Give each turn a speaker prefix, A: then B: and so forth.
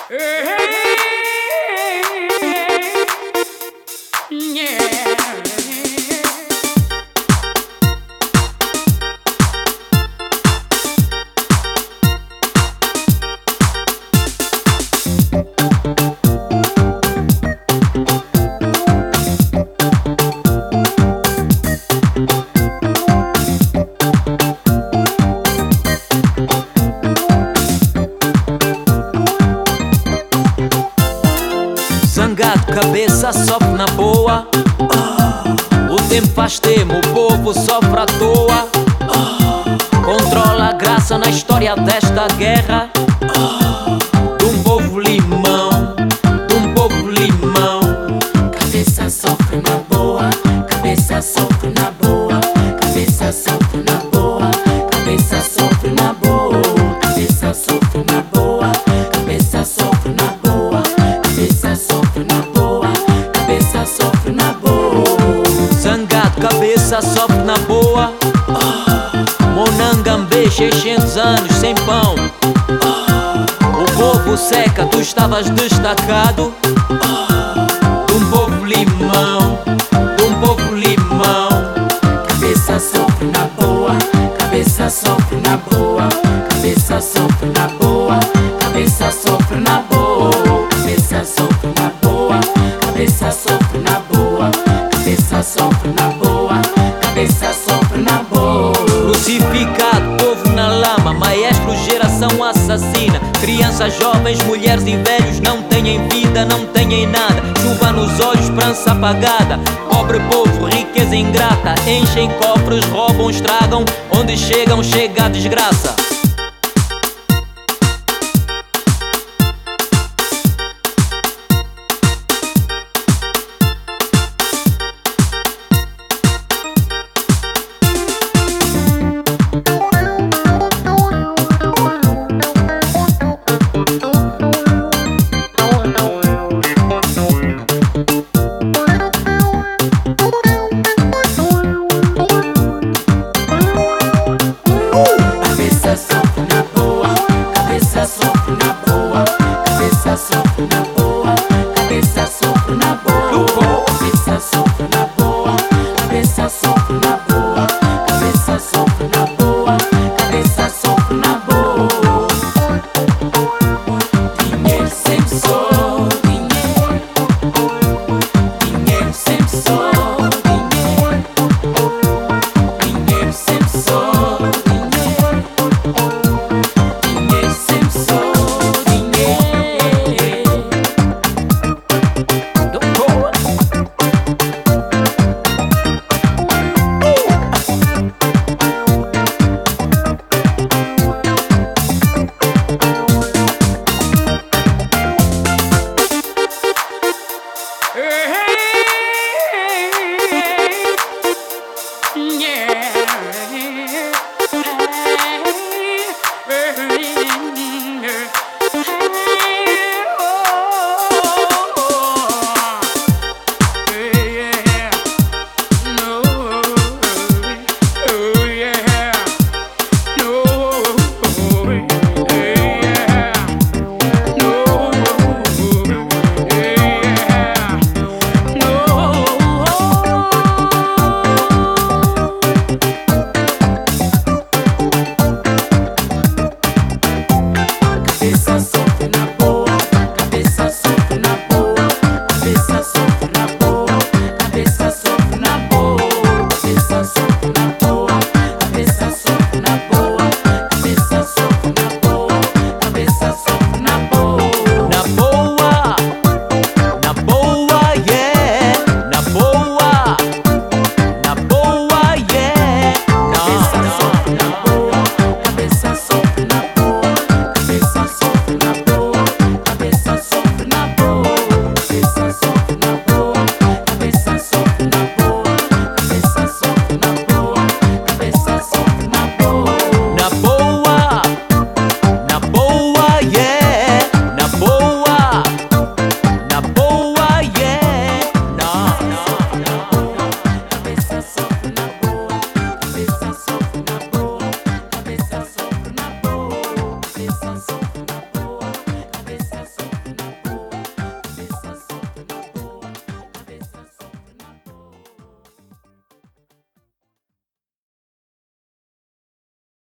A: Zangado, cabeça sofre na boa. O tempo faz tempo, o povo sofre à toa. Controla a graça na história desta guerra. De um povo limão, de um povo limão.
B: Cabeça sofre na boa, cabeça sofre na boa, cabeça sofre na boa, cabeça sofre na boa, cabeça sofre na boa, cabeça sofre na boa, cabeça sofre na boa, cabeça sofre na boa.
A: Zangado, cabeça sofre na boa. Monangambe, 600 anos sem pão. O povo seca, tu estavas destacado. De um povo limão, de um povo limão.
B: Cabeça sofre na boa, cabeça sofre na boa, cabeça sofre na boa, cabeça sofre na boa, cabeça sofre na boa, cabeça sofre na boa, cabeça sofre na boa, cabeça sofre na boa.
A: Crucificado, povo na lama, maestro, geração assassina. Crianças, jovens, mulheres e velhos não têm vida, não têm nada. Chuva nos olhos, esperança apagada. Pobre povo, riqueza ingrata. Enchem cofres, roubam, estragam. Onde chegam, chega a desgraça.